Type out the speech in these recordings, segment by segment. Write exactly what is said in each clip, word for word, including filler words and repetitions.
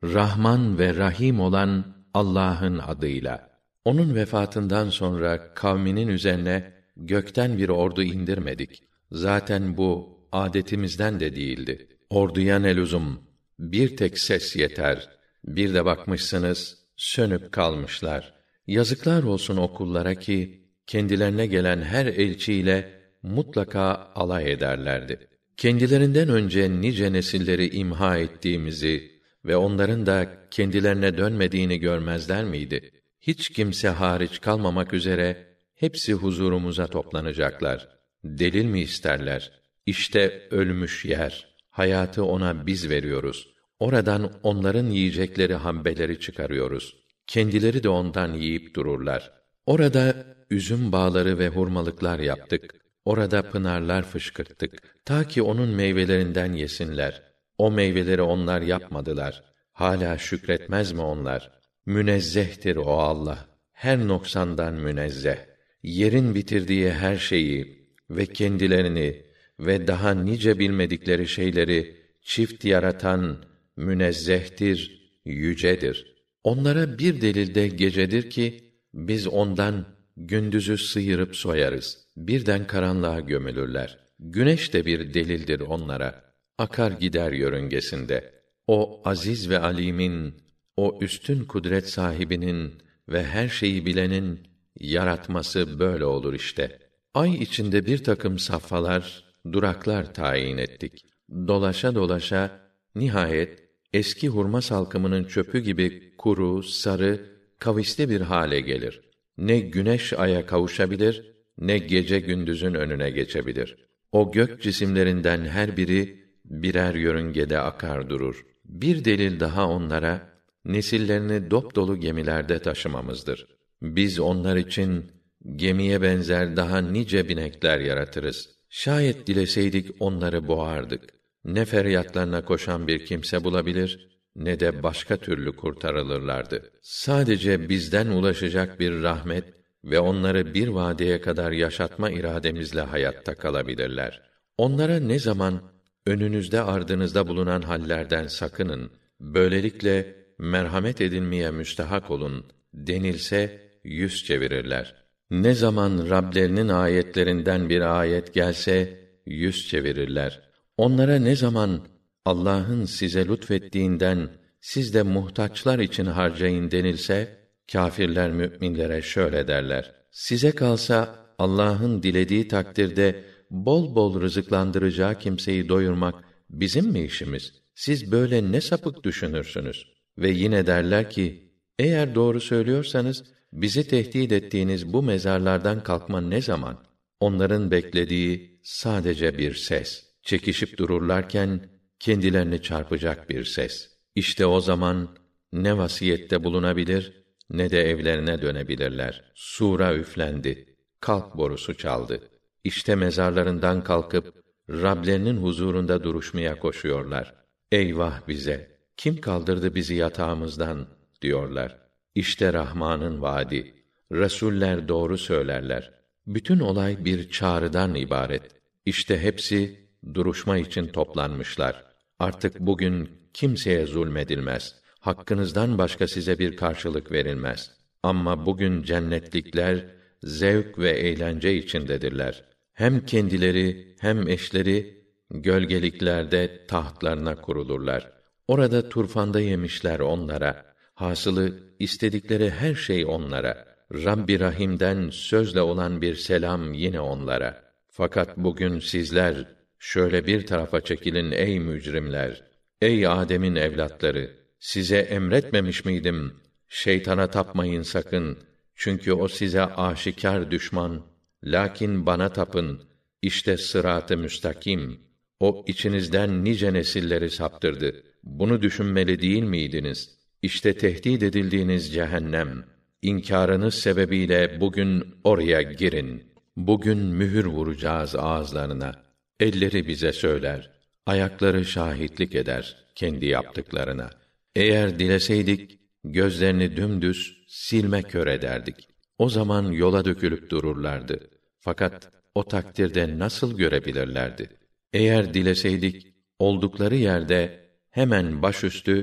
Rahman ve Rahim olan Allah'ın adıyla. Onun vefatından sonra kavminin üzerine gökten bir ordu indirmedik. Zaten bu âdetimizden de değildi. Orduya ne lüzum? Bir tek ses yeter. Bir de bakmışsınız, sönüp kalmışlar. Yazıklar olsun o kullara ki, kendilerine gelen her elçiyle mutlaka alay ederlerdi. Kendilerinden önce nice nesilleri imha ettiğimizi ve onların da kendilerine dönmediğini görmezler miydi? Hiç kimse hariç kalmamak üzere hepsi huzurumuza toplanacaklar. Delil mi isterler? İşte ölmüş yer. Hayatı ona biz veriyoruz. Oradan onların yiyecekleri hambeleri çıkarıyoruz. Kendileri de ondan yiyip dururlar. Orada üzüm bağları ve hurmalıklar yaptık. Orada pınarlar fışkırttık. Ta ki onun meyvelerinden yesinler. O meyveleri onlar yapmadılar. Hâlâ şükretmez mi onlar? Münezzehtir o Allah. Her noksandan münezzeh. Yerin bitirdiği her şeyi ve kendilerini ve daha nice bilmedikleri şeyleri çift yaratan münezzehtir, yücedir. Onlara bir delil de gecedir ki, biz ondan gündüzü sıyırıp soyarız. Birden karanlığa gömülürler. Güneş de bir delildir onlara. Akar gider yörüngesinde. O aziz ve alimin, o üstün kudret sahibinin ve her şeyi bilenin yaratması böyle olur işte. Ay içinde bir takım safhalar, duraklar tayin ettik. Dolaşa dolaşa nihayet eski hurma salkımının çöpü gibi kuru, sarı, kavisli bir hale gelir. Ne güneş aya kavuşabilir, ne gece gündüzün önüne geçebilir. O gök cisimlerinden her biri birer yörüngede akar durur. Bir delil daha onlara, nesillerini dopdolu gemilerde taşımamızdır. Biz onlar için gemiye benzer daha nice binekler yaratırız. Şayet dileseydik onları boğardık. Ne feryatlarına koşan bir kimse bulabilir, ne de başka türlü kurtarılırlardı. Sadece bizden ulaşacak bir rahmet ve onları bir vadeye kadar yaşatma irademizle hayatta kalabilirler. Onlara ne zaman önünüzde ardınızda bulunan hallerden sakının, böylelikle merhamet edilmeye müstahak olun denilse yüz çevirirler. Ne zaman Rablerinin ayetlerinden bir ayet gelse yüz çevirirler. Onlara ne zaman Allah'ın size lütfettiğinden siz de muhtaçlar için harcayın denilse, kâfirler müminlere şöyle derler: size kalsa Allah'ın dilediği takdirde bol bol rızıklandıracağı kimseyi doyurmak bizim mi işimiz? Siz böyle ne sapık düşünürsünüz? Ve yine derler ki, eğer doğru söylüyorsanız bizi tehdit ettiğiniz bu mezarlardan kalkma ne zaman? Onların beklediği sadece bir ses. Çekişip dururlarken kendilerini çarpacak bir ses. İşte o zaman ne vasiyette bulunabilir ne de evlerine dönebilirler. Sura üflendi. Kalk borusu çaldı. İşte mezarlarından kalkıp Rablerinin huzurunda duruşmaya koşuyorlar. Eyvah bize! Kim kaldırdı bizi yatağımızdan diyorlar. İşte Rahman'ın vaadi. Resuller doğru söylerler. Bütün olay bir çağrıdan ibaret. İşte hepsi duruşma için toplanmışlar. Artık bugün kimseye zulmedilmez. Hakkınızdan başka size bir karşılık verilmez. Ama bugün cennetlikler zevk ve eğlence içindedirler. Hem kendileri hem eşleri gölgeliklerde tahtlarına kurulurlar. Orada turfanda yemişler onlara. Hasılı istedikleri her şey onlara. Rabbi Rahim'den sözle olan bir selam yine onlara. Fakat bugün sizler şöyle bir tarafa çekilin ey mücrimler. Ey Adem'in evlatları, size emretmemiş miydim? Şeytana tapmayın sakın. Çünkü o size aşikâr düşman. Lakin bana tapın. İşte sırat-ı müstakim. O içinizden nice nesilleri saptırdı. Bunu düşünmeli değil miydiniz? İşte tehdit edildiğiniz cehennem. İnkârınız sebebiyle bugün oraya girin. Bugün mühür vuracağız ağızlarına. Elleri bize söyler, ayakları şahitlik eder kendi yaptıklarına. Eğer dileseydik, gözlerini dümdüz silme kör ederdik. O zaman yola dökülüp dururlardı. Fakat o takdirde nasıl görebilirlerdi? Eğer dileseydik, oldukları yerde hemen başüstü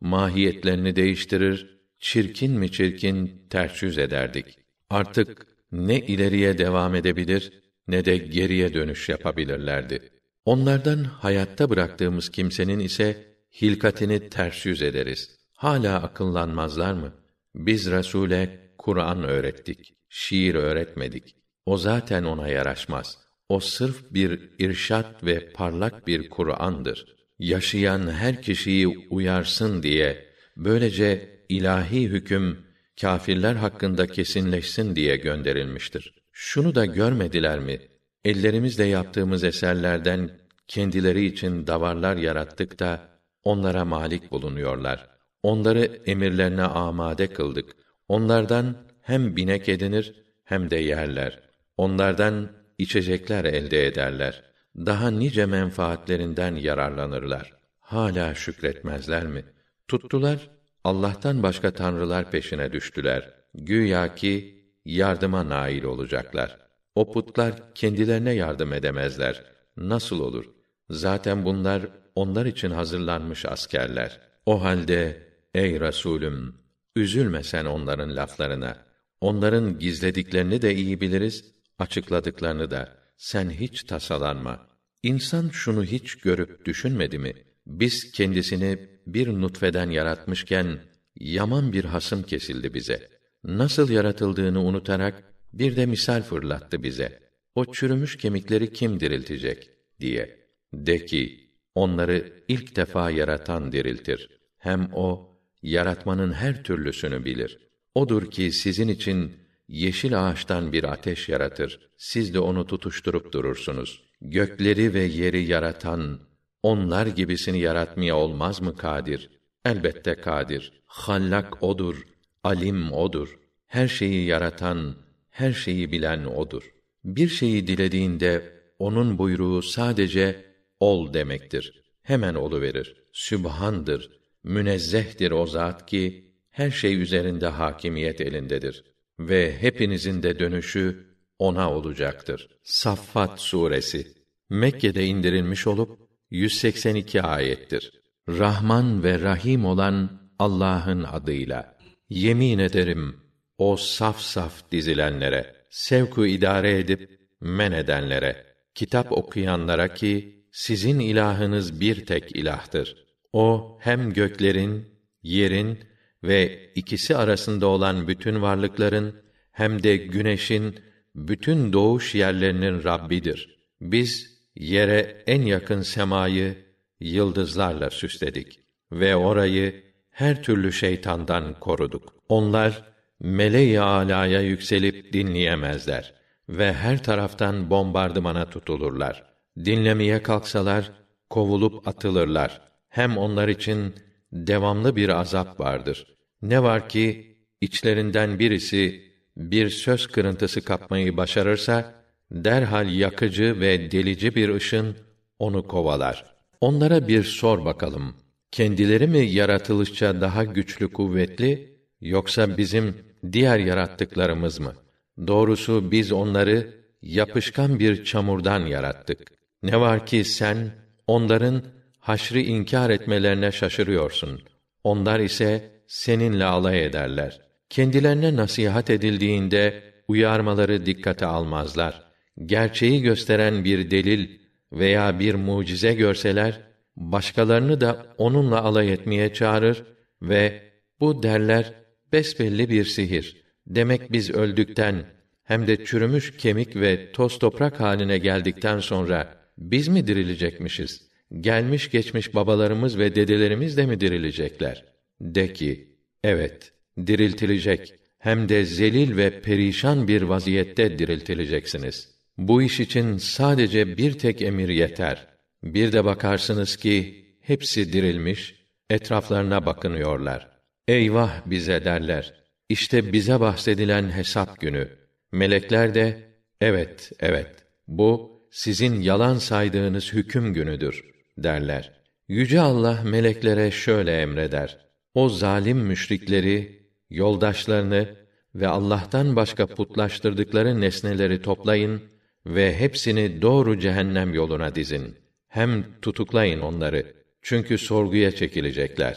mahiyetlerini değiştirir, çirkin mi çirkin ters yüz ederdik. Artık ne ileriye devam edebilir, ne de geriye dönüş yapabilirlerdi. Onlardan hayatta bıraktığımız kimsenin ise hilkatini ters yüz ederiz. Hala akıllanmazlar mı? Biz Resûl'e Kur'an öğrettik, şiir öğretmedik. O zaten ona yaraşmaz. O sırf bir irşad ve parlak bir Kur'an'dır. Yaşayan her kişiyi uyarsın diye, böylece ilahi hüküm kâfirler hakkında kesinleşsin diye gönderilmiştir. Şunu da görmediler mi? Ellerimizle yaptığımız eserlerden kendileri için davarlar yarattık da onlara malik bulunuyorlar. Onları emirlerine amade kıldık. Onlardan hem binek edinir hem de yerler. Onlardan içecekler elde ederler. Daha nice menfaatlerinden yararlanırlar. Hala şükretmezler mi? Tuttular, Allah'tan başka tanrılar peşine düştüler. Güya ki yardıma nail olacaklar. O putlar kendilerine yardım edemezler. Nasıl olur? Zaten bunlar onlar için hazırlanmış askerler. O halde ey Resulüm, üzülme sen onların laflarına. Onların gizlediklerini de iyi biliriz, açıkladıklarını da. Sen hiç tasalanma. İnsan şunu hiç görüp düşünmedi mi? Biz kendisini bir nutfeden yaratmışken yaman bir hasım kesildi bize. Nasıl yaratıldığını unutarak bir de misal fırlattı bize. O çürümüş kemikleri kim diriltecek diye. De ki, onları ilk defa yaratan diriltir. Hem o yaratmanın her türlüsünü bilir. Odur ki sizin için yeşil ağaçtan bir ateş yaratır. Siz de onu tutuşturup durursunuz. Gökleri ve yeri yaratan, onlar gibisini yaratmaya olmaz mı kadir? Elbette kadir. Hallak odur, alim odur. Her şeyi yaratan, her şeyi bilen odur. Bir şeyi dilediğinde onun buyruğu sadece ol demektir. Hemen oluverir. Sübhandır, münezzehtir o zat ki her şey üzerinde hakimiyet elindedir ve hepinizin de dönüşü ona olacaktır. Saffat suresi Mekke'de indirilmiş olup yüz seksen iki ayettir. Rahman ve Rahim olan Allah'ın adıyla yemin ederim o saf saf dizilenlere, sevku idare edip men edenlere, kitap okuyanlara ki sizin ilahınız bir tek ilahtır. O hem göklerin, yerin ve ikisi arasında olan bütün varlıkların hem de güneşin bütün doğuş yerlerinin Rabbidir. Biz yere en yakın semayı yıldızlarla süsledik ve orayı her türlü şeytandan koruduk. Onlar meleği âlâya yükselip dinleyemezler ve her taraftan bombardımana tutulurlar. Dinlemeye kalksalar kovulup atılırlar. Hem onlar için devamlı bir azap vardır. Ne var ki içlerinden birisi bir söz kırıntısı kapmayı başarırsa derhal yakıcı ve delici bir ışın onu kovalar. Onlara bir sor bakalım. Kendileri mi yaratılışça daha güçlü kuvvetli yoksa bizim diğer yarattıklarımız mı? Doğrusu biz onları yapışkan bir çamurdan yarattık. Ne var ki sen onların haşrı inkar etmelerine şaşırıyorsun. Onlar ise seninle alay ederler. Kendilerine nasihat edildiğinde uyarmaları dikkate almazlar. Gerçeği gösteren bir delil veya bir mucize görseler, başkalarını da onunla alay etmeye çağırır ve bu derler besbelli bir sihir. Demek biz öldükten hem de çürümüş kemik ve toz toprak haline geldikten sonra biz mi dirilecekmişiz? Gelmiş geçmiş babalarımız ve dedelerimiz de mi dirilecekler? De ki, evet, diriltilecek. Hem de zelil ve perişan bir vaziyette diriltileceksiniz. Bu iş için sadece bir tek emir yeter. Bir de bakarsınız ki hepsi dirilmiş, etraflarına bakınıyorlar. Eyvah bize derler. İşte bize bahsedilen hesap günü. Melekler de evet, evet. Bu sizin yalan saydığınız hüküm günüdür derler. Yüce Allah meleklere şöyle emreder: O zalim müşrikleri, yoldaşlarını ve Allah'tan başka putlaştırdıkları nesneleri toplayın ve hepsini doğru cehennem yoluna dizin. Hem tutuklayın onları. Çünkü sorguya çekilecekler.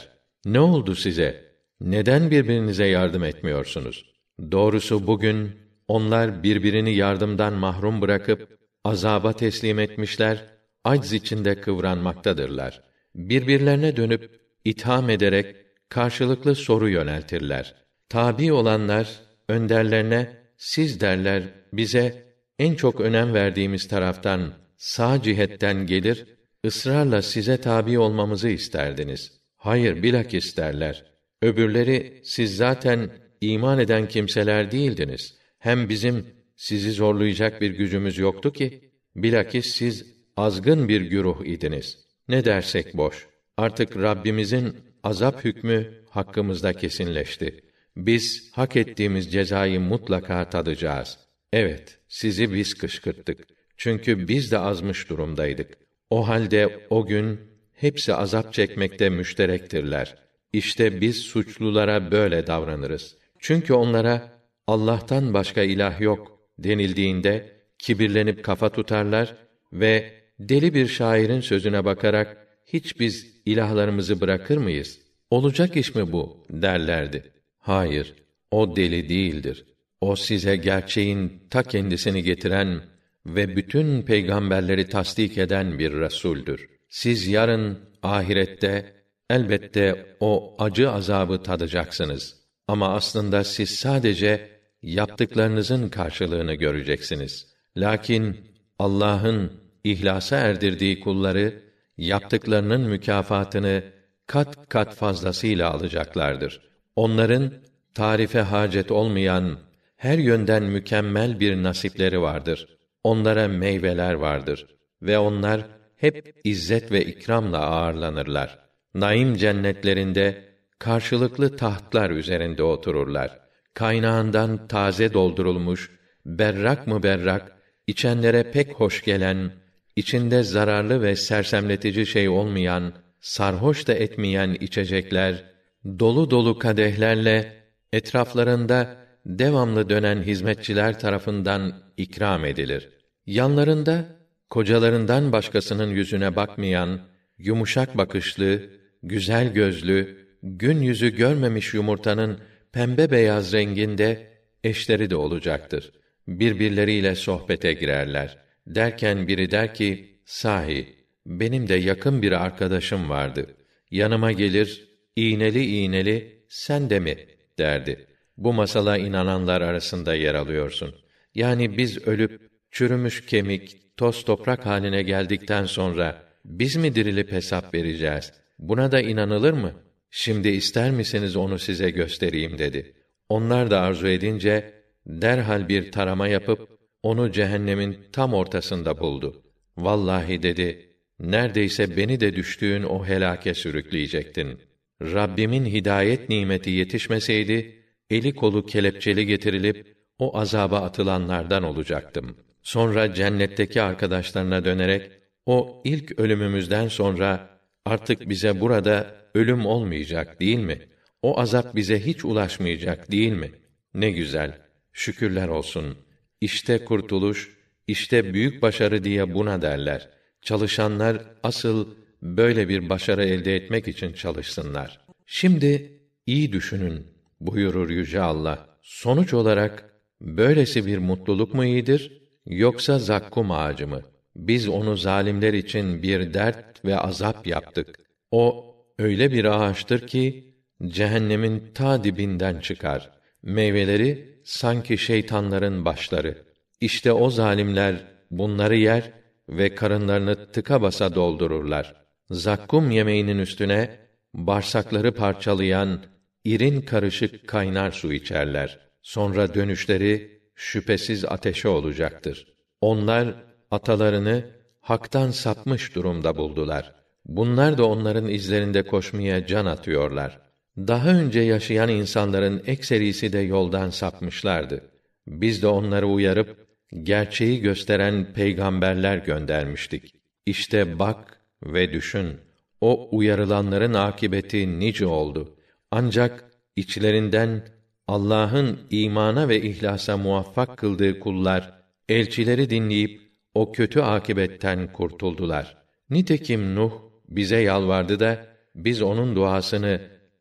Ne oldu size? Neden birbirinize yardım etmiyorsunuz? Doğrusu bugün onlar birbirini yardımdan mahrum bırakıp azaba teslim etmişler, acz içinde kıvranmaktadırlar. Birbirlerine dönüp itham ederek karşılıklı soru yöneltirler. Tabi olanlar önderlerine siz derler bize en çok önem verdiğimiz taraftan sağ cihetten gelir, ısrarla size tabi olmamızı isterdiniz. Hayır, bilakis derler. Öbürleri siz zaten iman eden kimseler değildiniz. Hem bizim sizi zorlayacak bir gücümüz yoktu ki, bilakis siz azgın bir güruh idiniz. Ne dersek boş. Artık Rabbimizin azap hükmü hakkımızda kesinleşti. Biz hak ettiğimiz cezayı mutlaka tadacağız. Evet, sizi biz kışkırttık. Çünkü biz de azmış durumdaydık. O halde o gün hepsi azap çekmekte müşterektirler. İşte biz suçlulara böyle davranırız. Çünkü onlara Allah'tan başka ilah yok denildiğinde kibirlenip kafa tutarlar ve deli bir şairin sözüne bakarak hiç biz ilahlarımızı bırakır mıyız? Olacak iş mi bu derlerdi. Hayır, o deli değildir. O size gerçeğin ta kendisini getiren ve bütün peygamberleri tasdik eden bir resûldür. Siz yarın ahirette elbette o acı azabı tadacaksınız. Ama aslında siz sadece yaptıklarınızın karşılığını göreceksiniz. Lakin Allah'ın ihlasa erdirdiği kulları yaptıklarının mükafatını kat kat fazlasıyla alacaklardır. Onların tarife hacet olmayan her yönden mükemmel bir nasipleri vardır. Onlara meyveler vardır ve onlar hep izzet ve ikramla ağırlanırlar. Naim cennetlerinde karşılıklı tahtlar üzerinde otururlar. Kaynağından taze doldurulmuş, berrak mı berrak, içenlere pek hoş gelen, içinde zararlı ve sersemletici şey olmayan, sarhoş da etmeyen içecekler, dolu dolu kadehlerle etraflarında devamlı dönen hizmetçiler tarafından ikram edilir. Yanlarında kocalarından başkasının yüzüne bakmayan, yumuşak bakışlı, güzel gözlü, gün yüzü görmemiş yumurtanın pembe beyaz renginde eşleri de olacaktır. Birbirleriyle sohbete girerler. Derken biri der ki, sahi, benim de yakın bir arkadaşım vardı. Yanıma gelir, iğneli iğneli, sen de mi? derdi. Bu masala inananlar arasında yer alıyorsun. Yani biz ölüp, çürümüş kemik, toz toprak haline geldikten sonra, biz mi dirilip hesap vereceğiz? Buna da inanılır mı? Şimdi ister misiniz onu size göstereyim dedi. Onlar da arzu edince, derhal bir tarama yapıp, onu cehennemin tam ortasında buldu. Vallahi dedi, neredeyse beni de düştüğün o helake sürükleyecektin. Rabbimin hidayet nimeti yetişmeseydi, eli kolu kelepçeli getirilip, o azaba atılanlardan olacaktım. Sonra cennetteki arkadaşlarına dönerek, o ilk ölümümüzden sonra, artık bize burada ölüm olmayacak değil mi? O azap bize hiç ulaşmayacak değil mi? Ne güzel, şükürler olsun. İşte kurtuluş, işte büyük başarı diye buna derler. Çalışanlar asıl böyle bir başarı elde etmek için çalışsınlar. Şimdi iyi düşünün buyurur Yüce Allah. Sonuç olarak böylesi bir mutluluk mu iyidir, yoksa zakkum ağacı mı? Biz onu zalimler için bir dert ve azap yaptık. O öyle bir ağaçtır ki cehennemin ta dibinden çıkar. Meyveleri sanki şeytanların başları. İşte o zalimler bunları yer ve karınlarını tıka basa doldururlar. Zakkum yemeğinin üstüne bağırsakları parçalayan irin karışık kaynar su içerler. Sonra dönüşleri şüphesiz ateşe olacaktır. Onlar atalarını haktan sapmış durumda buldular. Bunlar da onların izlerinde koşmaya can atıyorlar. Daha önce yaşayan insanların ekserisi de yoldan sapmışlardı. Biz de onları uyarıp gerçeği gösteren peygamberler göndermiştik. İşte bak ve düşün. O uyarılanların akibeti nice oldu. Ancak içlerinden Allah'ın imana ve ihlasa muvaffak kıldığı kullar elçileri dinleyip o kötü akibetten kurtuldular. Nitekim Nuh bize yalvardı da biz onun duasını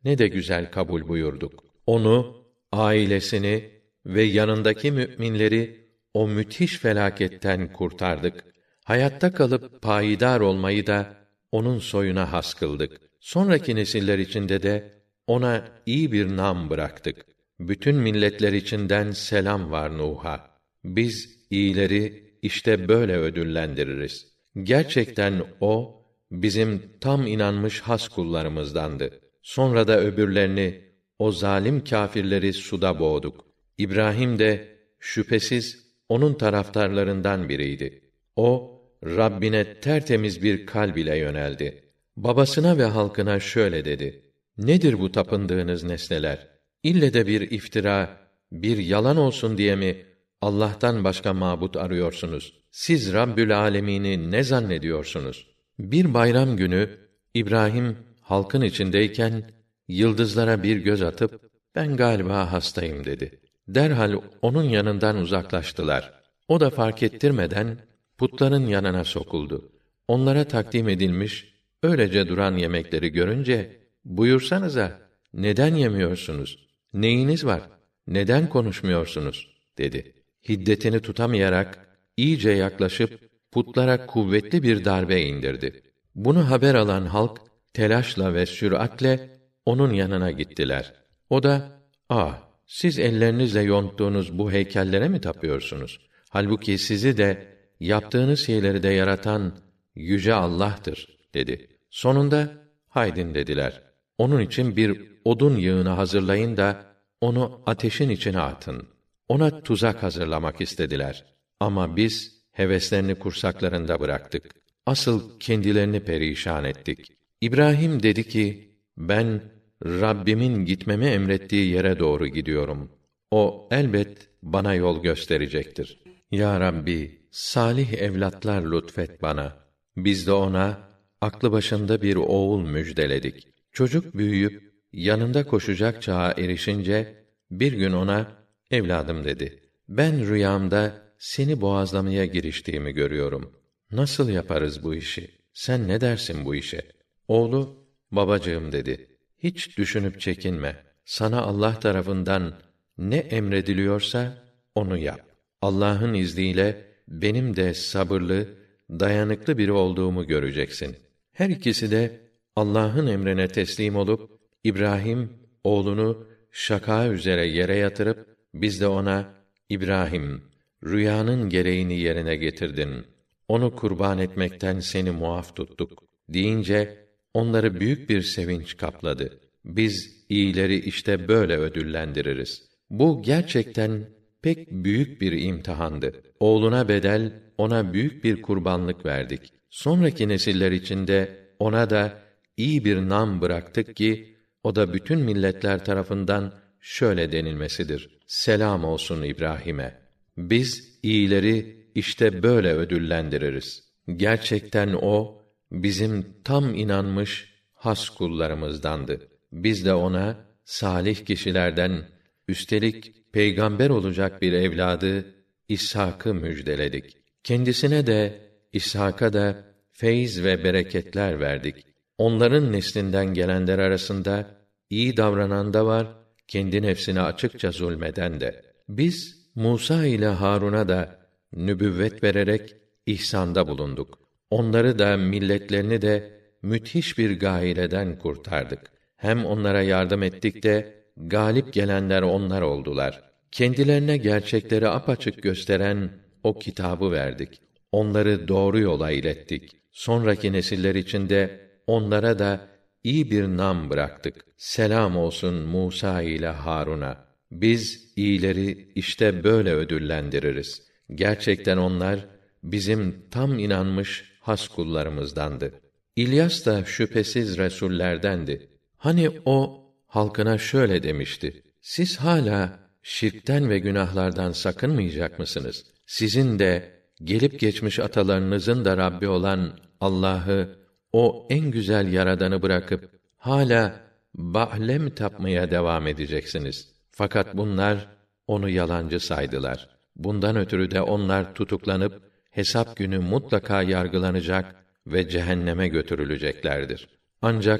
ne de güzel kabul buyurduk. Onu, ailesini ve yanındaki müminleri o müthiş felaketten kurtardık. Hayatta kalıp payidar olmayı da onun soyuna has kıldık. Sonraki nesiller içinde de ona iyi bir nam bıraktık. Bütün milletler içinden selam var Nuh'a. Biz iyileri işte böyle ödüllendiririz. Gerçekten o bizim tam inanmış has kullarımızdandı. Sonra da öbürlerini, o zalim kâfirleri suda boğduk. İbrahim de şüphesiz onun taraftarlarından biriydi. O Rabbine tertemiz bir kalb ile yöneldi. Babasına ve halkına şöyle dedi: Nedir bu tapındığınız nesneler? İlle de bir iftira, bir yalan olsun diye mi Allah'tan başka mabut arıyorsunuz? Siz Rabbül Âlemîn'i ne zannediyorsunuz? Bir bayram günü İbrahim halkın içindeyken yıldızlara bir göz atıp ben galiba hastayım dedi. Derhal onun yanından uzaklaştılar. O da fark ettirmeden putların yanına sokuldu. Onlara takdim edilmiş öylece duran yemekleri görünce buyursanıza neden yemiyorsunuz? Neyiniz var? Neden konuşmuyorsunuz? dedi. Hiddetini tutamayarak iyice yaklaşıp putlara kuvvetli bir darbe indirdi. Bunu haber alan halk telaşla ve süratle onun yanına gittiler. O da, "Ah, siz ellerinizle yonttuğunuz bu heykellere mi tapıyorsunuz? Halbuki sizi de yaptığınız şeyleri de yaratan yüce Allah'tır." dedi. Sonunda, "Haydin," dediler. "Onun için bir odun yığını hazırlayın da onu ateşin içine atın." Ona tuzak hazırlamak istediler. Ama biz heveslerini kursaklarında bıraktık. Asıl kendilerini perişan ettik. İbrahim dedi ki, "Ben Rabbimin gitmemi emrettiği yere doğru gidiyorum. O elbet bana yol gösterecektir. Ya Rabbi, salih evlatlar lütfet bana." Biz de ona aklı başında bir oğul müjdeledik. Çocuk büyüyüp yanında koşacak çağa erişince bir gün ona, "Evladım," dedi, "ben rüyamda seni boğazlamaya giriştiğimi görüyorum. Nasıl yaparız bu işi? Sen ne dersin bu işe?" Oğlu, "Babacığım," dedi, "hiç düşünüp çekinme. Sana Allah tarafından ne emrediliyorsa onu yap. Allah'ın izniyle benim de sabırlı, dayanıklı biri olduğumu göreceksin." Her ikisi de Allah'ın emrine teslim olup İbrahim oğlunu şaka üzere yere yatırıp biz de ona, "İbrahim, rüyanın gereğini yerine getirdin. Onu kurban etmekten seni muaf tuttuk." deyince onları büyük bir sevinç kapladı. Biz iyileri işte böyle ödüllendiririz. Bu gerçekten pek büyük bir imtihandı. Oğluna bedel ona büyük bir kurbanlık verdik. Sonraki nesiller içinde ona da iyi bir nam bıraktık ki o da bütün milletler tarafından şöyle denilmesidir: Selam olsun İbrahim'e. Biz iyileri işte böyle ödüllendiririz. Gerçekten o bizim tam inanmış has kullarımızdandı. Biz de ona salih kişilerden, üstelik peygamber olacak bir evladı İshak'ı müjdeledik. Kendisine de İshak'a da feyz ve bereketler verdik. Onların neslinden gelenler arasında iyi davranan da var, kendi nefsine açıkça zulmeden de. Biz Musa ile Harun'a da nübüvvet vererek ihsanda bulunduk. Onları da milletlerini de müthiş bir gâileden kurtardık. Hem onlara yardım ettik de galip gelenler onlar oldular. Kendilerine gerçekleri apaçık gösteren o kitabı verdik. Onları doğru yola ilettik. Sonraki nesiller içinde onlara da iyi bir nam bıraktık. Selam olsun Musa ile Harun'a. Biz iyileri işte böyle ödüllendiririz. Gerçekten onlar bizim tam inanmış has kullarımızdandı. İlyas da şüphesiz resullerdendi. Hani o halkına şöyle demişti: Siz hala şirkten ve günahlardan sakınmayacak mısınız? Sizin de gelip geçmiş atalarınızın da Rabbi olan Allah'ı, o en güzel yaradanı bırakıp hala Ba'le mi tapmaya devam edeceksiniz? Fakat bunlar onu yalancı saydılar. Bundan ötürü de onlar tutuklanıp hesap günü mutlaka yargılanacak ve cehenneme götürüleceklerdir. Ancak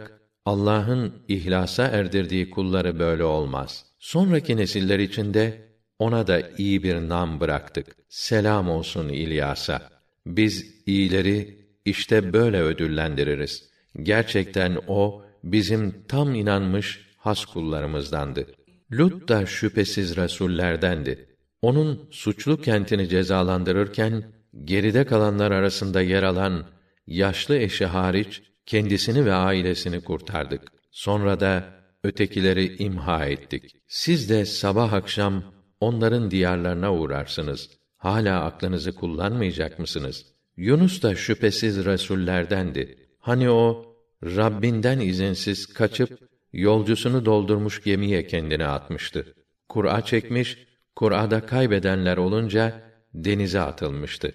Allah'ın ihlasa erdirdiği kulları böyle olmaz. Sonraki nesiller içinde ona da iyi bir nam bıraktık. Selam olsun İlyas'a. Biz iyileri işte böyle ödüllendiririz. Gerçekten o bizim tam inanmış has kullarımızdandı. Lut da şüphesiz resullerdendi. Onun suçlu kentini cezalandırırken geride kalanlar arasında yer alan yaşlı eşi hariç kendisini ve ailesini kurtardık. Sonra da ötekileri imha ettik. Siz de sabah akşam onların diyarlarına uğrarsınız. Hala aklınızı kullanmayacak mısınız? Yunus da şüphesiz resullerdendi. Hani o Rabbinden izinsiz kaçıp yolcusunu doldurmuş gemiye kendini atmıştı. Kur'a çekmiş, Kur'a'da kaybedenler olunca denize atılmıştı.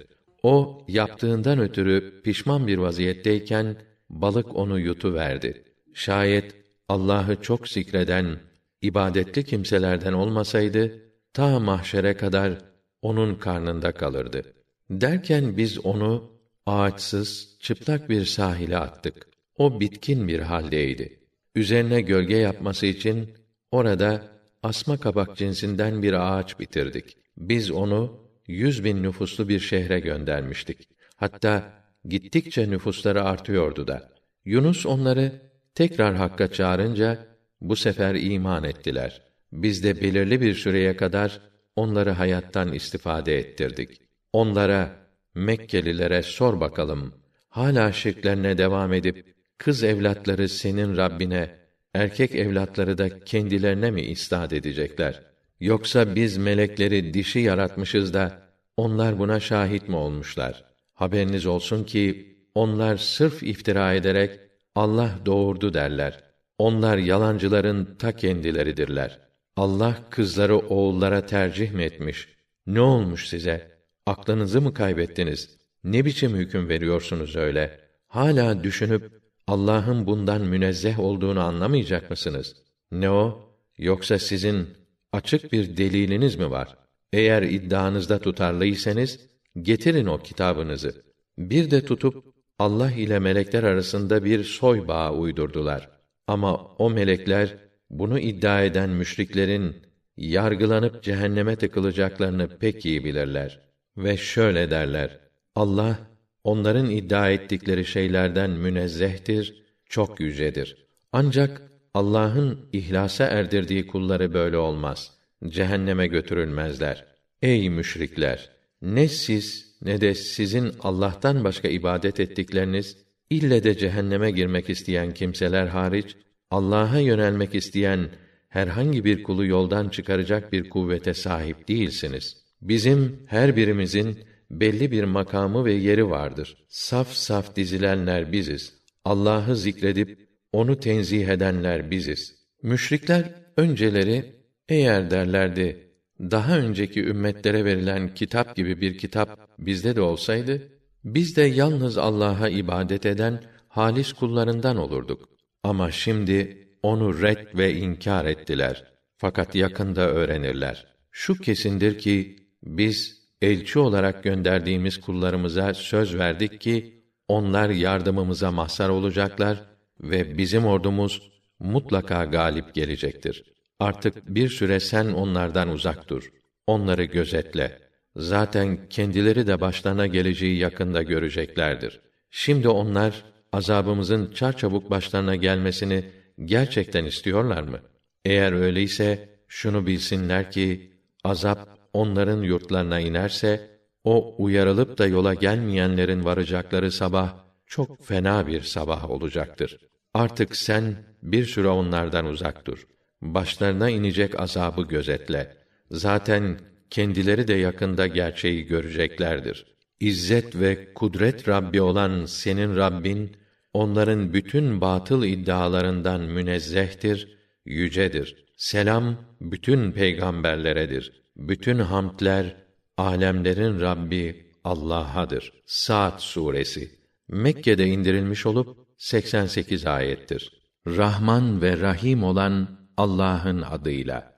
O yaptığından ötürü pişman bir vaziyetteyken balık onu yutuverdi. Şayet Allah'ı çok zikreden, ibadetli kimselerden olmasaydı ta mahşere kadar onun karnında kalırdı. Derken biz onu ağaçsız, çıplak bir sahile attık. O bitkin bir haldeydi. Üzerine gölge yapması için orada asma kabak cinsinden bir ağaç bitirdik. Biz onu yüz bin nüfuslu bir şehre göndermiştik. Hatta gittikçe nüfusları artıyordu da. Yunus onları tekrar Hakk'a çağırınca bu sefer iman ettiler. Biz de belirli bir süreye kadar onları hayattan istifade ettirdik. Onlara, Mekkelilere sor bakalım, hala şirklerine devam edip kız evlatları senin Rabbine, erkek evlatları da kendilerine mi isnat edecekler? Yoksa biz melekleri dişi yaratmışız da onlar buna şahit mi olmuşlar? Haberiniz olsun ki onlar sırf iftira ederek Allah doğurdu derler. Onlar yalancıların ta kendileridirler. Allah kızları oğullara tercih mi etmiş? Ne olmuş size? Aklınızı mı kaybettiniz? Ne biçim hüküm veriyorsunuz öyle? Hala düşünüp Allah'ın bundan münezzeh olduğunu anlamayacak mısınız? Ne o? Yoksa sizin açık bir deliliniz mi var? Eğer iddianızda tutarlıysanız getirin o kitabınızı. Bir de tutup Allah ile melekler arasında bir soy bağı uydurdular. Ama o melekler bunu iddia eden müşriklerin yargılanıp cehenneme tıkılacaklarını pek iyi bilirler ve şöyle derler: Allah onların iddia ettikleri şeylerden münezzehtir, çok yücedir. Ancak Allah'ın ihlasa erdirdiği kulları böyle olmaz. Cehenneme götürülmezler. Ey müşrikler! Ne siz ne de sizin Allah'tan başka ibadet ettikleriniz, ille de cehenneme girmek isteyen kimseler hariç, Allah'a yönelmek isteyen herhangi bir kulu yoldan çıkaracak bir kuvvete sahip değilsiniz. Bizim her birimizin belli bir makamı ve yeri vardır. Saf saf dizilenler biziz. Allah'ı zikredip onu tenzih edenler biziz. Müşrikler önceleri eğer derlerdi daha önceki ümmetlere verilen kitap gibi bir kitap bizde de olsaydı biz de yalnız Allah'a ibadet eden halis kullarından olurduk. Ama şimdi onu red ve inkar ettiler. Fakat yakında öğrenirler. Şu kesindir ki biz elçi olarak gönderdiğimiz kullarımıza söz verdik ki onlar yardımımıza mazhar olacaklar ve bizim ordumuz mutlaka galip gelecektir. Artık bir süre sen onlardan uzak dur. Onları gözetle. Zaten kendileri de başlarına geleceği yakında göreceklerdir. Şimdi onlar azabımızın çarçabuk başlarına gelmesini gerçekten istiyorlar mı? Eğer öyleyse şunu bilsinler ki azap onların yurtlarına inerse o uyarılıp da yola gelmeyenlerin varacakları sabah çok fena bir sabah olacaktır. Artık sen bir süre onlardan uzak dur. Başlarına inecek azabı gözetle. Zaten kendileri de yakında gerçeği göreceklerdir. İzzet ve kudret Rabbi olan senin Rabbin, onların bütün batıl iddialarından münezzehtir, yücedir. Selam bütün peygamberleredir. Bütün hamdler âlemlerin Rabbi Allah'adır. Sa'd suresi Mekke'de indirilmiş olup seksen sekiz ayettir. Rahman ve Rahim olan Allah'ın adıyla.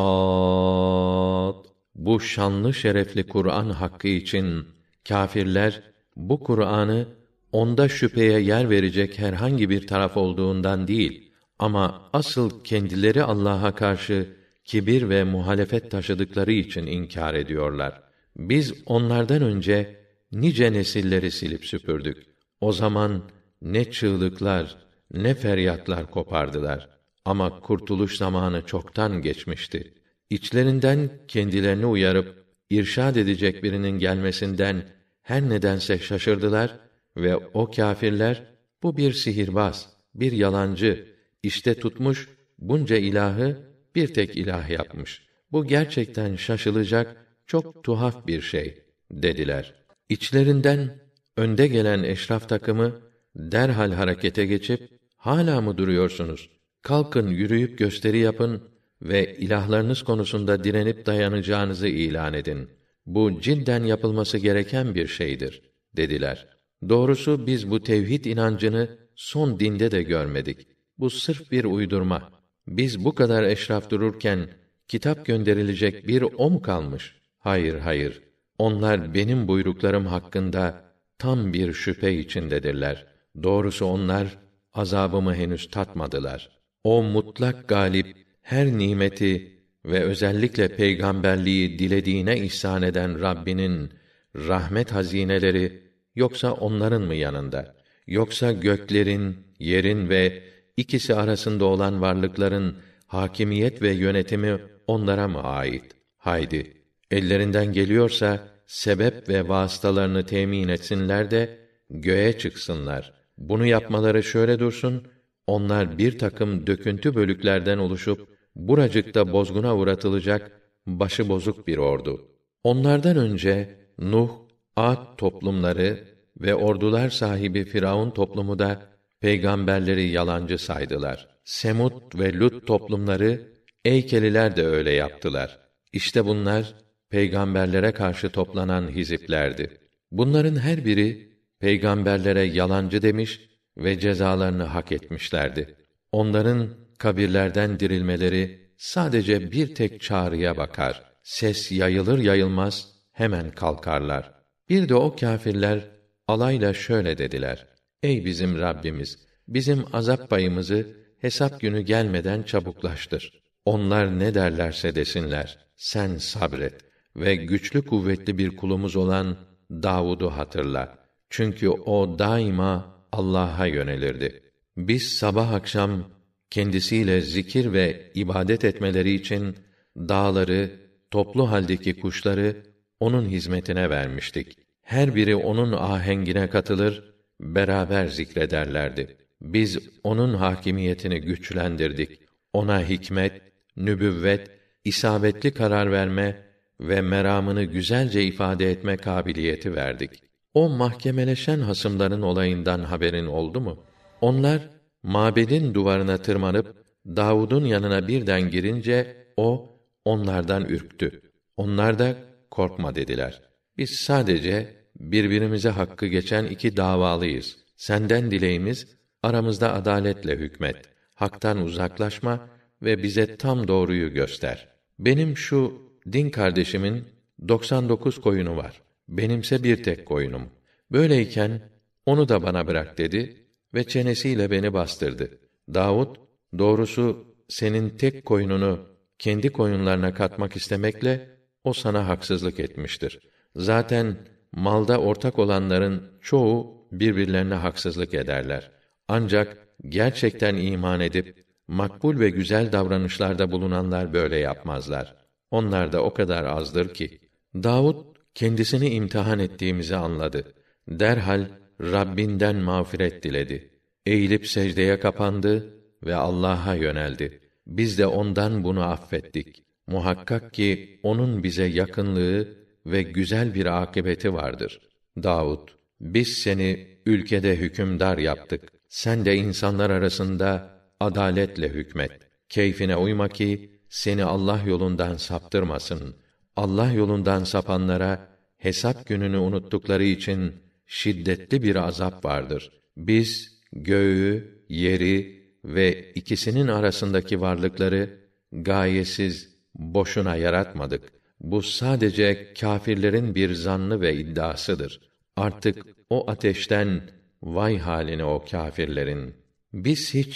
Sâd. Bu şanlı şerefli Kur'an hakkı için kâfirler bu Kur'an'ı onda şüpheye yer verecek herhangi bir taraf olduğundan değil, Ama asıl kendileri Allah'a karşı kibir ve muhalefet taşıdıkları için inkar ediyorlar. Biz onlardan önce nice nesilleri silip süpürdük. O zaman ne çığlıklar, ne feryatlar kopardılar. Ama kurtuluş zamanı çoktan geçmişti. İçlerinden kendilerini uyarıp irşad edecek birinin gelmesinden her nedense şaşırdılar ve o kâfirler, bu bir sihirbaz, bir yalancı, işte tutmuş bunca ilahı bir tek ilah yapmış. Bu gerçekten şaşılacak çok tuhaf bir şey dediler. İçlerinden önde gelen eşraf takımı derhal harekete geçip, hala mı duruyorsunuz? Kalkın, yürüyüp gösteri yapın ve ilahlarınız konusunda direnip dayanacağınızı ilan edin. Bu cidden yapılması gereken bir şeydir dediler. Doğrusu biz bu tevhid inancını son dinde de görmedik. Bu sırf bir uydurma. Biz bu kadar eşraf dururken kitap gönderilecek bir o mu kalmış? Hayır, hayır. Onlar benim buyruklarım hakkında tam bir şüphe içindedirler. Doğrusu onlar azabımı henüz tatmadılar. O mutlak galip, her nimeti ve özellikle peygamberliği dilediğine ihsan eden Rabbinin rahmet hazineleri yoksa onların mı yanında? Yoksa göklerin, yerin ve ikisi arasında olan varlıkların hakimiyet ve yönetimi onlara mı ait? Haydi, ellerinden geliyorsa sebep ve vasıtalarını temin etsinler de göğe çıksınlar. Bunu yapmaları şöyle dursun, onlar bir takım döküntü bölüklerden oluşup buracıkta bozguna uğratılacak başı bozuk bir ordu. Onlardan önce Nuh, Ad toplumları ve ordular sahibi Firavun toplumu da peygamberleri yalancı saydılar. Semud ve Lut toplumları, Eykeliler de öyle yaptılar. İşte bunlar peygamberlere karşı toplanan hiziplerdi. Bunların her biri peygamberlere yalancı demiş ve cezalarını hak etmişlerdi. Onların kabirlerden dirilmeleri sadece bir tek çağrıya bakar. Ses yayılır yayılmaz hemen kalkarlar. Bir de o kâfirler alayla şöyle dediler: Ey bizim Rabbimiz, bizim azap payımızı hesap günü gelmeden çabuklaştır. Onlar ne derlerse desinler, sen sabret ve güçlü kuvvetli bir kulumuz olan Davud'u hatırla. Çünkü o daima Allah'a yönelirdi. Biz sabah akşam kendisiyle zikir ve ibadet etmeleri için dağları, toplu haldeki kuşları onun hizmetine vermiştik. Her biri onun ahengine katılır, beraber zikrederlerdi. Biz onun hakimiyetini güçlendirdik. Ona hikmet, nübüvvet, isabetli karar verme ve meramını güzelce ifade etme kabiliyeti verdik. O mahkemeleşen hasımların olayından haberin oldu mu? Onlar mabedin duvarına tırmanıp Davud'un yanına birden girince o onlardan ürktü. Onlar da korkma dediler. Biz sadece birbirimize hakkı geçen iki davalıyız. Senden dileğimiz aramızda adaletle hükmet. Hak'tan uzaklaşma ve bize tam doğruyu göster. Benim şu din kardeşimin doksan dokuz koyunu var. Benimse bir tek koyunum. Böyleyken onu da bana bırak dedi ve çenesiyle beni bastırdı. Davud, doğrusu senin tek koyununu kendi koyunlarına katmak istemekle o sana haksızlık etmiştir. Zaten malda ortak olanların çoğu birbirlerine haksızlık ederler. Ancak gerçekten iman edip makbul ve güzel davranışlarda bulunanlar böyle yapmazlar. Onlar da o kadar azdır ki. Davud kendisini imtihan ettiğimizi anladı. Derhal Rabbinden mağfiret diledi. Eğilip secdeye kapandı ve Allah'a yöneldi. Biz de ondan bunu affettik. Muhakkak ki onun bize yakınlığı ve güzel bir akıbeti vardır. Davud, biz seni ülkede hükümdar yaptık. Sen de insanlar arasında adaletle hükmet. Keyfine uyma ki seni Allah yolundan saptırmasın. Allah yolundan sapanlara hesap gününü unuttukları için şiddetli bir azap vardır. Biz göğü, yeri ve ikisinin arasındaki varlıkları gayesiz, boşuna yaratmadık. Bu sadece kâfirlerin bir zannı ve iddiasıdır. Artık o ateşten vay haline o kâfirlerin. Biz hiç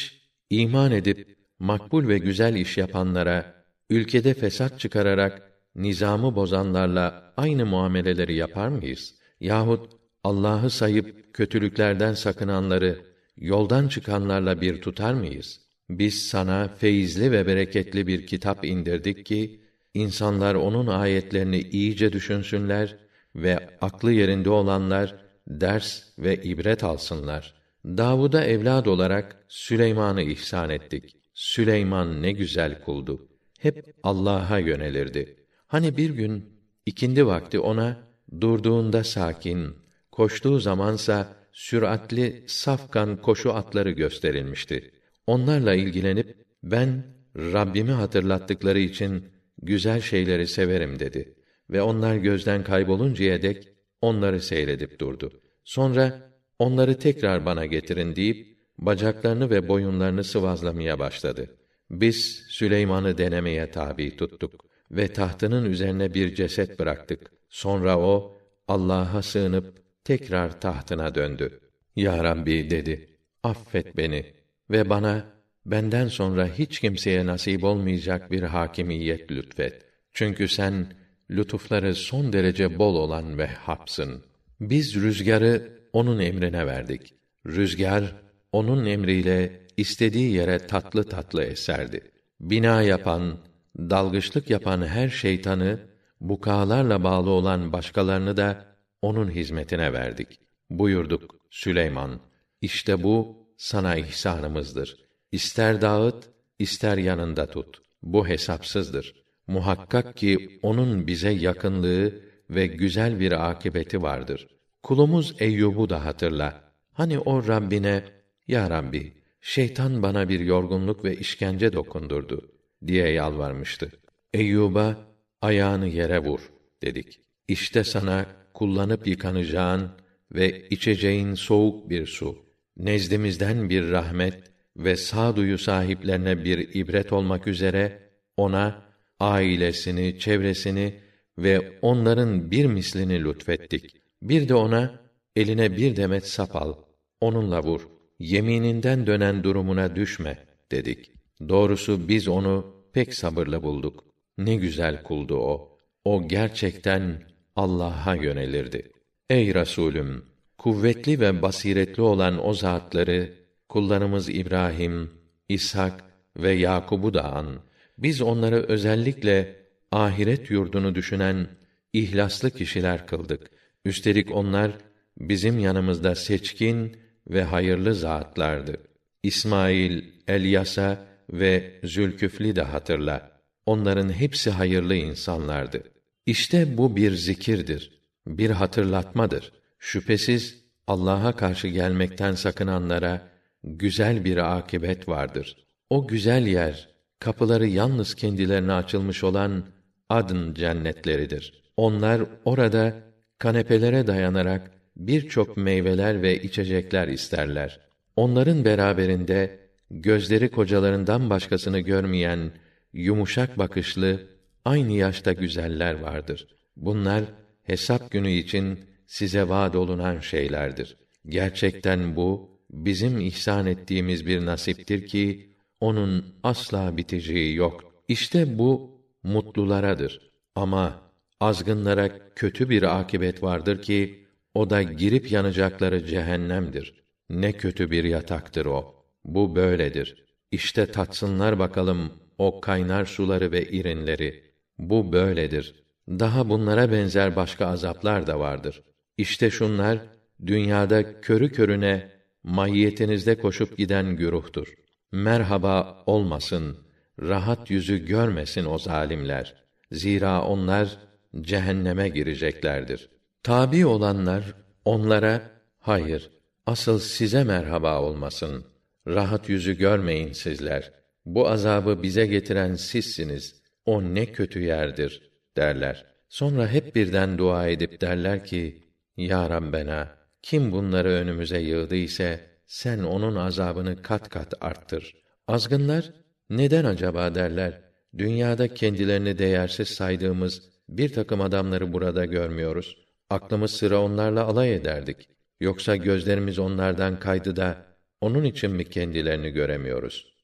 İman edip makbul ve güzel iş yapanlara, ülkede fesat çıkararak nizamı bozanlarla aynı muameleleri yapar mıyız? Yahut Allah'ı sayıp kötülüklerden sakınanları yoldan çıkanlarla bir tutar mıyız? Biz sana feyizli ve bereketli bir kitap indirdik ki insanlar onun ayetlerini iyice düşünsünler ve aklı yerinde olanlar ders ve ibret alsınlar. Davud'a evlad olarak Süleyman'ı ihsan ettik. Süleyman ne güzel kuldu. Hep Allah'a yönelirdi. Hani bir gün ikindi vakti ona durduğunda sakin, koştuğu zamansa süratli safkan koşu atları gösterilmişti. Onlarla ilgilenip ben Rabbimi hatırlattıkları için güzel şeyleri severim dedi ve onlar gözden kayboluncaya dek onları seyredip durdu. Sonra onları tekrar bana getirin deyip bacaklarını ve boyunlarını sıvazlamaya başladı. Biz Süleyman'ı denemeye tabi tuttuk ve tahtının üzerine bir ceset bıraktık. Sonra o Allah'a sığınıp tekrar tahtına döndü. Ya Rabbi dedi, affet beni ve bana benden sonra hiç kimseye nasip olmayacak bir hakimiyet lütfet. Çünkü sen lütufları son derece bol olan Vehhab'sın. Biz rüzgarı onun emrine verdik. Rüzgar onun emriyle istediği yere tatlı tatlı eserdi. Bina yapan, dalgıçlık yapan her şeytanı, bukalarla bağlı olan başkalarını da onun hizmetine verdik. Buyurduk Süleyman, işte bu sana ihsanımızdır. İster dağıt, ister yanında tut. Bu hesapsızdır. Muhakkak ki onun bize yakınlığı ve güzel bir akibeti vardır. Kulumuz Eyyub'u da hatırla. Hani o Rabbine, ya Rabbi, şeytan bana bir yorgunluk ve işkence dokundurdu diye yalvarmıştı. Eyyub'a, ayağını yere vur dedik. İşte sana kullanıp yıkanacağın ve içeceğin soğuk bir su, nezdimizden bir rahmet ve sağduyu sahiplerine bir ibret olmak üzere ona ailesini, çevresini ve onların bir mislini lütfettik. Bir de ona eline bir demet sap al, onunla vur. Yemininden dönen durumuna düşme dedik. Doğrusu biz onu pek sabırlı bulduk. Ne güzel kuldu o. O gerçekten Allah'a yönelirdi. Ey Resulüm, kuvvetli ve basiretli olan o zatları kullarımız İbrahim, İshak ve Yakub'u da an. Biz onları özellikle ahiret yurdunu düşünen ihlaslı kişiler kıldık. Üstelik onlar bizim yanımızda seçkin ve hayırlı zatlardı. İsmail, Elyasa ve Zülküfl'i de hatırla. Onların hepsi hayırlı insanlardı. İşte bu bir zikirdir, bir hatırlatmadır. Şüphesiz Allah'a karşı gelmekten sakınanlara güzel bir akibet vardır. O güzel yer, kapıları yalnız kendilerine açılmış olan Adn cennetleridir. Onlar orada kanepelere dayanarak birçok meyveler ve içecekler isterler. Onların beraberinde gözleri kocalarından başkasını görmeyen yumuşak bakışlı, aynı yaşta güzeller vardır. Bunlar hesap günü için size vaad olunan şeylerdir. Gerçekten bu bizim ihsan ettiğimiz bir nasiptir ki onun asla biteceği yok. İşte bu mutlularadır. Ama azgınlara kötü bir akibet vardır ki o da girip yanacakları cehennemdir. Ne kötü bir yataktır o. Bu böyledir. İşte tatsınlar bakalım o kaynar suları ve irinleri. Bu böyledir. Daha bunlara benzer başka azaplar da vardır. İşte şunlar dünyada körü körüne mahiyetinizde koşup giden güruhtur. Merhaba olmasın, rahat yüzü görmesin o zalimler. Zira onlar cehenneme gireceklerdir. Tabi olanlar onlara hayır, asıl size merhaba olmasın. Rahat yüzü görmeyin sizler. Bu azabı bize getiren sizsiniz. O ne kötü yerdir derler. Sonra hep birden dua edip derler ki: Ya Rabbena, kim bunları önümüze yığdı ise sen onun azabını kat kat arttır. Azgınlar neden acaba derler. Dünyada kendilerini değersiz saydığımız bir takım adamları burada görmüyoruz. Aklımız sıra onlarla alay ederdik. Yoksa gözlerimiz onlardan kaydı da onun için mi kendilerini göremiyoruz?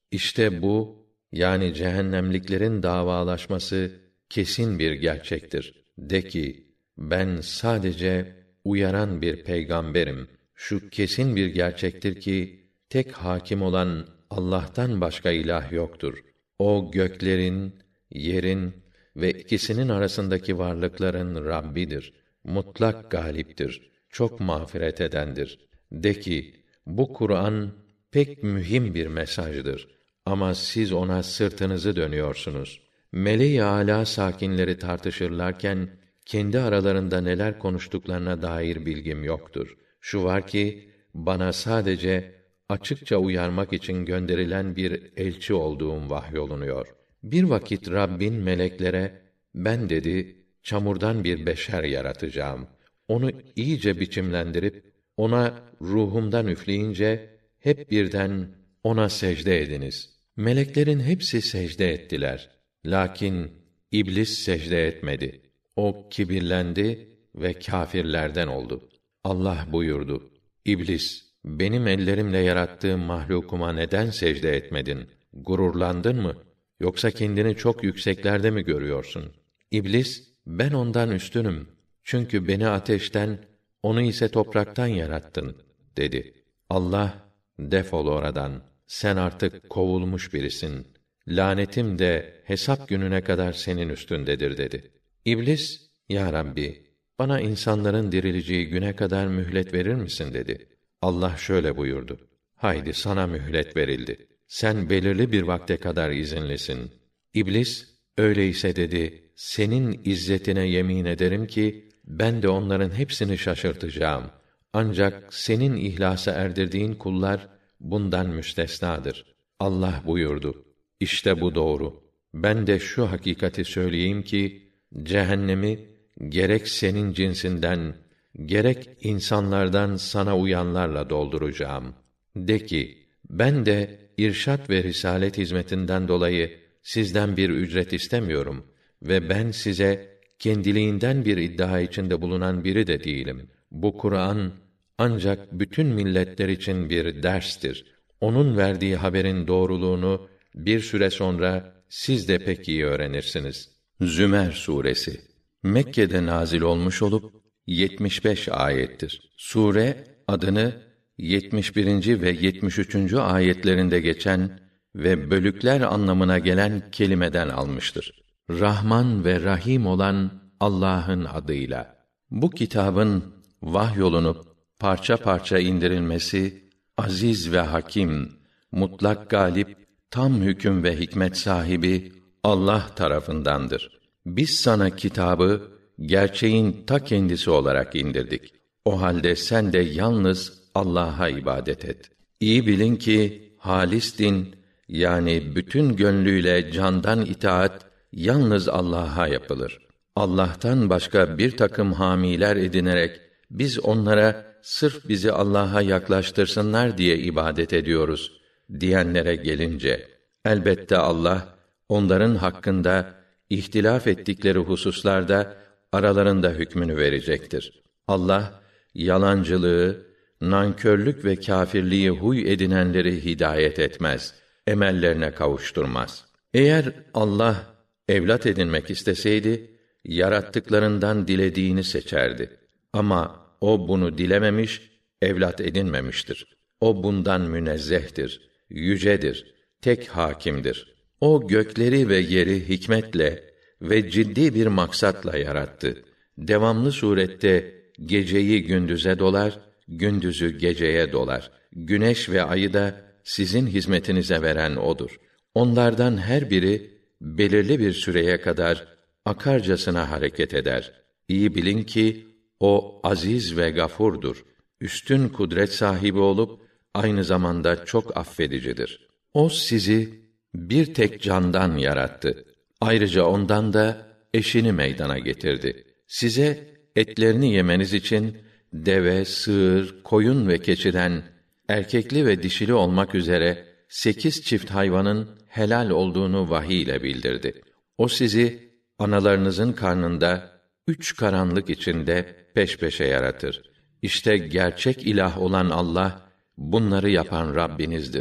İşte bu, yani cehennemliklerin davalaşması kesin bir gerçektir. De ki, ben sadece uyaran bir peygamberim. Şu kesin bir gerçektir ki, tek hâkim olan Allah'tan başka ilah yoktur. O göklerin, yerin ve ikisinin arasındaki varlıkların Rabbidir. Mutlak galiptir. Çok mağfiret edendir. De ki, bu Kur'an pek mühim bir mesajdır. Ama siz ona sırtınızı dönüyorsunuz. Meleği âlâ sakinleri tartışırlarken, kendi aralarında neler konuştuklarına dair bilgim yoktur. Şu var ki, bana sadece açıkça uyarmak için gönderilen bir elçi olduğum vahyolunuyor. Bir vakit Rabbin meleklere, ben dedi, çamurdan bir beşer yaratacağım. Onu iyice biçimlendirip, ona ruhumdan üfleyince, hep birden ona secde ediniz. Meleklerin hepsi secde ettiler. Lakin iblis secde etmedi. O kibirlendi ve kâfirlerden oldu. Allah buyurdu: İblis, benim ellerimle yarattığım mahlukuma neden secde etmedin? Gururlandın mı? Yoksa kendini çok yükseklerde mi görüyorsun? İblis, ben ondan üstünüm. Çünkü beni ateşten, onu ise topraktan yarattın, dedi. Allah, defol oradan. Sen artık kovulmuş birisin. Lanetim de hesap gününe kadar senin üstündedir, dedi. İblis, ya Rabbi, bana insanların dirileceği güne kadar mühlet verir misin, dedi. Allah şöyle buyurdu: haydi sana mühlet verildi. Sen belirli bir vakte kadar izinlisin. İblis, öyleyse dedi, senin izzetine yemin ederim ki, ben de onların hepsini şaşırtacağım. Ancak senin ihlasa erdirdiğin kullar, bundan müstesnadır. Allah buyurdu: İşte bu doğru. Ben de şu hakikati söyleyeyim ki, cehennemi, gerek senin cinsinden, gerek insanlardan sana uyanlarla dolduracağım. De ki, ben de irşad ve risalet hizmetinden dolayı sizden bir ücret istemiyorum ve ben size kendiliğinden bir iddia içinde bulunan biri de değilim. Bu Kur'an ancak bütün milletler için bir derstir. Onun verdiği haberin doğruluğunu bir süre sonra siz de pek iyi öğrenirsiniz. Zümer suresi Mekke'de nazil olmuş olup yetmiş beş ayettir. Sure adını yetmiş birinci ve yetmiş üçüncü ayetlerinde geçen ve bölükler anlamına gelen kelimeden almıştır. Rahman ve Rahim olan Allah'ın adıyla. Bu kitabın vahyolunup parça parça indirilmesi aziz ve hakim, mutlak galip, tam hüküm ve hikmet sahibi Allah tarafındandır. Biz sana kitabı gerçeğin ta kendisi olarak indirdik. O halde sen de yalnız Allah'a ibadet et. İyi bilin ki halis din, yani bütün gönlüyle candan itaat yalnız Allah'a yapılır. Allah'tan başka bir takım hamiler edinerek biz onlara sırf bizi Allah'a yaklaştırsınlar diye ibadet ediyoruz diyenlere gelince, elbette Allah onların hakkında ihtilaf ettikleri hususlarda aralarında hükmünü verecektir. Allah yalancılığı, nankörlük ve kâfirliği huy edinenleri hidayet etmez, emellerine kavuşturmaz. Eğer Allah evlat edinmek isteseydi, yarattıklarından dilediğini seçerdi. Ama o bunu dilememiş, evlat edinmemiştir. O bundan münezzehtir, yücedir, tek hakimdir. O gökleri ve yeri hikmetle ve ciddi bir maksatla yarattı. Devamlı surette geceyi gündüze dolar, gündüzü geceye dolar. Güneş ve ayı da sizin hizmetinize veren odur. Onlardan her biri belirli bir süreye kadar akarcasına hareket eder. İyi bilin ki o aziz ve gafurdur. Üstün kudret sahibi olup aynı zamanda çok affedicidir. O sizi bir tek candan yarattı. Ayrıca ondan da eşini meydana getirdi. Size etlerini yemeniz için deve, sığır, koyun ve keçiden erkekli ve dişili olmak üzere sekiz çift hayvanın helal olduğunu vahiy ile bildirdi. O sizi analarınızın karnında üç karanlık içinde peş peşe yaratır. İşte gerçek ilah olan Allah bunları yapan Rabbinizdir.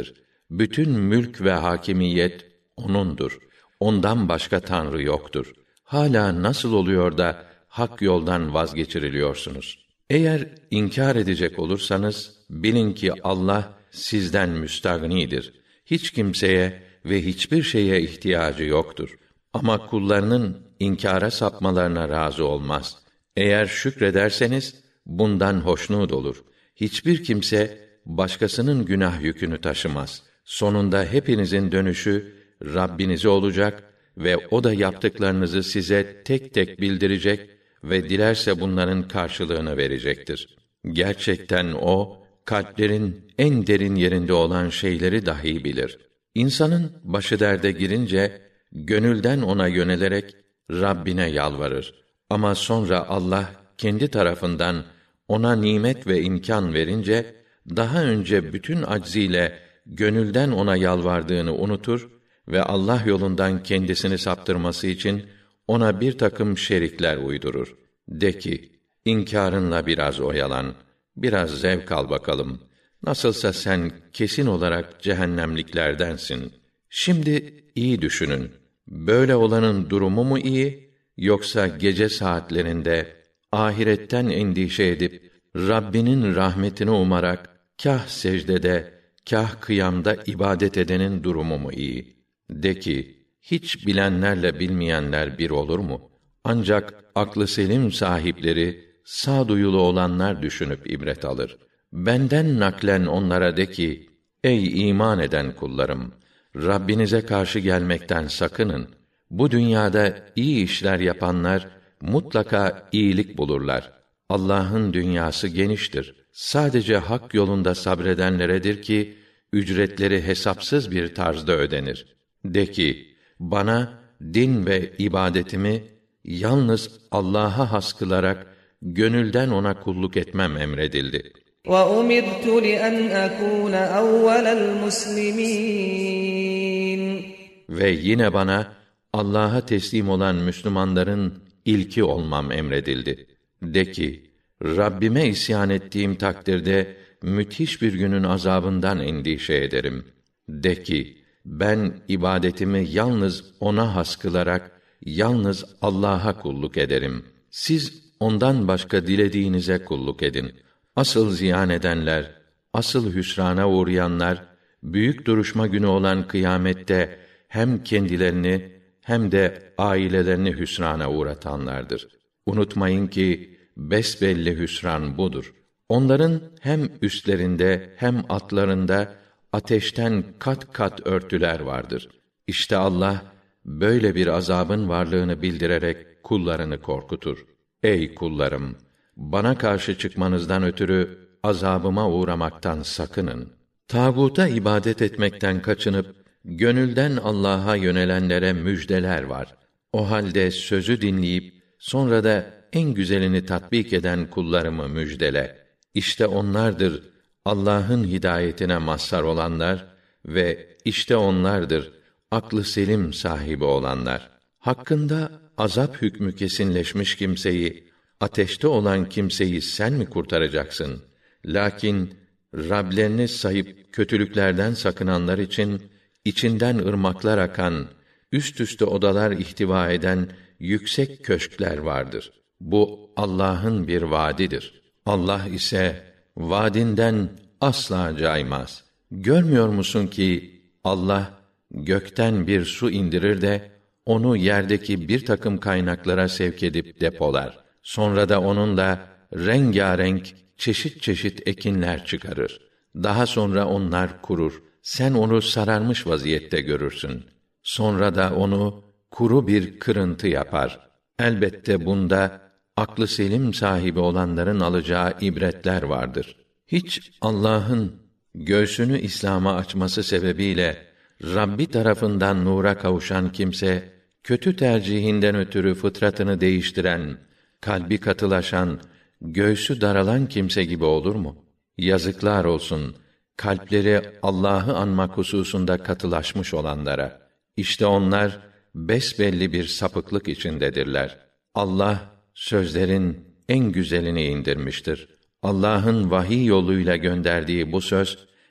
Bütün mülk ve hakimiyet O'nundur. Ondan başka tanrı yoktur. Hâlâ nasıl oluyor da hak yoldan vazgeçiriliyorsunuz? Eğer inkar edecek olursanız bilin ki Allah sizden müstagnidir. Hiç kimseye ve hiçbir şeye ihtiyacı yoktur. Ama kullarının inkara sapmalarına razı olmaz. Eğer şükrederseniz bundan hoşnut olur. Hiçbir kimse başkasının günah yükünü taşımaz. Sonunda hepinizin dönüşü Rabbinize olacak ve O da yaptıklarınızı size tek tek bildirecek ve dilerse bunların karşılığını verecektir. Gerçekten O, kalplerin en derin yerinde olan şeyleri dahi bilir. İnsanın başı derde girince, gönülden O'na yönelerek Rabbine yalvarır. Ama sonra Allah kendi tarafından ona nimet ve imkan verince, daha önce bütün acziyle gönülden O'na yalvardığını unutur ve Allah yolundan kendisini saptırması için ona bir takım şerikler uydurur. De ki, inkârınla biraz oyalan, biraz zevk al bakalım. Nasılsa sen kesin olarak cehennemliklerdensin. Şimdi iyi düşünün. Böyle olanın durumu mu iyi, yoksa gece saatlerinde ahiretten endişe edip Rabbinin rahmetini umarak kâh secdede, kâh kıyamda ibadet edenin durumu mu iyi? De ki, hiç bilenlerle bilmeyenler bir olur mu? Ancak aklı selim sahipleri, sağduyulu olanlar düşünüp ibret alır. Benden naklen onlara de ki, ey iman eden kullarım! Rabbinize karşı gelmekten sakının. Bu dünyada iyi işler yapanlar, mutlaka iyilik bulurlar. Allah'ın dünyası geniştir. Sadece hak yolunda sabredenleredir ki, ücretleri hesapsız bir tarzda ödenir. De ki, bana din ve ibadetimi yalnız Allah'a has kılarak gönülden O'na kulluk etmem emredildi. وَأُمِرْتُ لِأَنْ أَكُونَ أَوَّلَ الْمُسْلِمِينَ Ve yine bana Allah'a teslim olan Müslümanların ilki olmam emredildi. De ki, Rabbime isyan ettiğim takdirde müthiş bir günün azabından endişe ederim. De ki, ben ibadetimi yalnız O'na has kılarak yalnız Allah'a kulluk ederim. Siz ondan başka dilediğinize kulluk edin. Asıl ziyan edenler, asıl hüsrana uğrayanlar, büyük duruşma günü olan kıyamette hem kendilerini hem de ailelerini hüsrana uğratanlardır. Unutmayın ki besbelli hüsran budur. Onların hem üstlerinde hem altlarında ateşten kat kat örtüler vardır. İşte Allah böyle bir azabın varlığını bildirerek kullarını korkutur. Ey kullarım! Bana karşı çıkmanızdan ötürü azabıma uğramaktan sakının. Tağuta ibadet etmekten kaçınıp gönülden Allah'a yönelenlere müjdeler var. O halde sözü dinleyip sonra da en güzelini tatbik eden kullarımı müjdele. İşte onlardır Allah'ın hidayetine mazhar olanlar ve işte onlardır aklı selim sahibi olanlar. Hakkında azap hükmü kesinleşmiş kimseyi, ateşte olan kimseyi sen mi kurtaracaksın? Lakin Rablerini sayıp kötülüklerden sakınanlar için içinden ırmaklar akan, üst üste odalar ihtiva eden yüksek köşkler vardır. Bu Allah'ın bir vaadidir. Allah ise vaadinden asla caymaz. Görmüyor musun ki Allah gökten bir su indirir de onu yerdeki bir takım kaynaklara sevk edip depolar. Sonra da onunla rengarenk çeşit çeşit ekinler çıkarır. Daha sonra onlar kurur. Sen onu sararmış vaziyette görürsün. Sonra da onu kuru bir kırıntı yapar. Elbette bunda aklı selim sahibi olanların alacağı ibretler vardır. Hiç Allah'ın göğsünü İslam'a açması sebebiyle Rabbi tarafından nura kavuşan kimse, kötü tercihinden ötürü fıtratını değiştiren, kalbi katılaşan, göğsü daralan kimse gibi olur mu? Yazıklar olsun, kalpleri Allah'ı anmak hususunda katılaşmış olanlara. İşte onlar, besbelli bir sapıklık içindedirler. Allah, sözlerin en güzelini indirmiştir. Allah'ın vahiy yoluyla gönderdiği bu söz,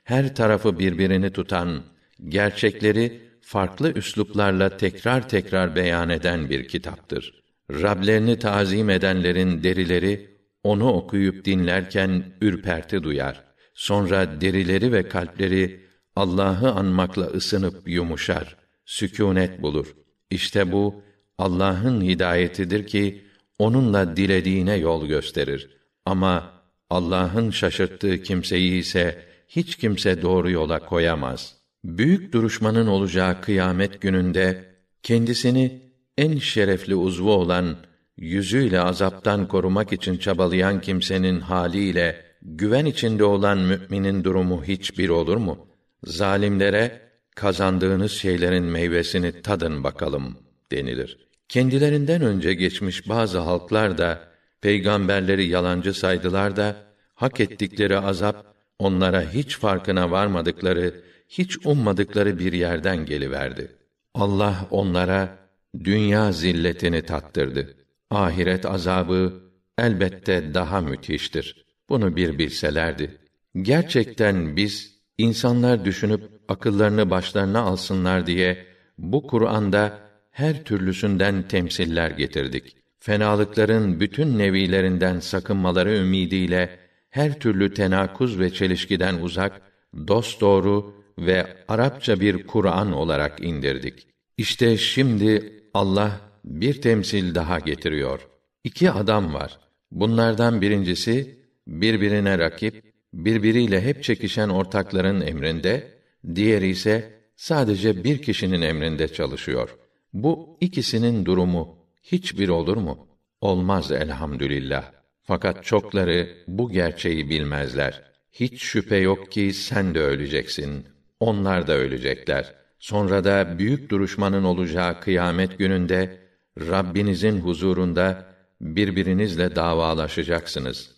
her tarafı birbirini tutan, gerçekleri farklı üsluplarla tekrar tekrar beyan eden bir kitaptır. Rablerini tazim edenlerin derileri onu okuyup dinlerken ürperti duyar. Sonra derileri ve kalpleri Allah'ı anmakla ısınıp yumuşar, sükûnet bulur. İşte bu Allah'ın hidayetidir ki onunla dilediğine yol gösterir. Ama Allah'ın şaşırttığı kimseyi ise hiç kimse doğru yola koyamaz. Büyük duruşmanın olacağı kıyamet gününde kendisini en şerefli uzvu olan yüzüyle azaptan korumak için çabalayan kimsenin haliyle güven içinde olan müminin durumu hiçbir olur mu? Zalimlere kazandığınız şeylerin meyvesini tadın bakalım denilir. Kendilerinden önce geçmiş bazı halklar da peygamberleri yalancı saydılar da hak ettikleri azap onlara hiç farkına varmadıkları, hiç ummadıkları bir yerden geliverdi. Allah onlara dünya zilletini tattırdı. Ahiret azabı elbette daha müthiştir. Bunu bir bilselerdi. Gerçekten biz insanlar düşünüp akıllarını başlarına alsınlar diye bu Kur'an'da her türlüsünden temsiller getirdik. Fenalıkların bütün nevilerinden sakınmaları ümidiyle her türlü tenakuz ve çelişkiden uzak, dosdoğru ve Arapça bir Kur'an olarak indirdik. İşte şimdi Allah bir temsil daha getiriyor. İki adam var. Bunlardan birincisi birbirine rakip, birbiriyle hep çekişen ortakların emrinde, diğeri ise sadece bir kişinin emrinde çalışıyor. Bu ikisinin durumu hiçbir olur mu? Olmaz elhamdülillah. Fakat çokları bu gerçeği bilmezler. Hiç şüphe yok ki sen de öleceksin. Onlar da ölecekler. Sonra da büyük duruşmanın olacağı kıyamet gününde Rabbinizin huzurunda birbirinizle davalaşacaksınız.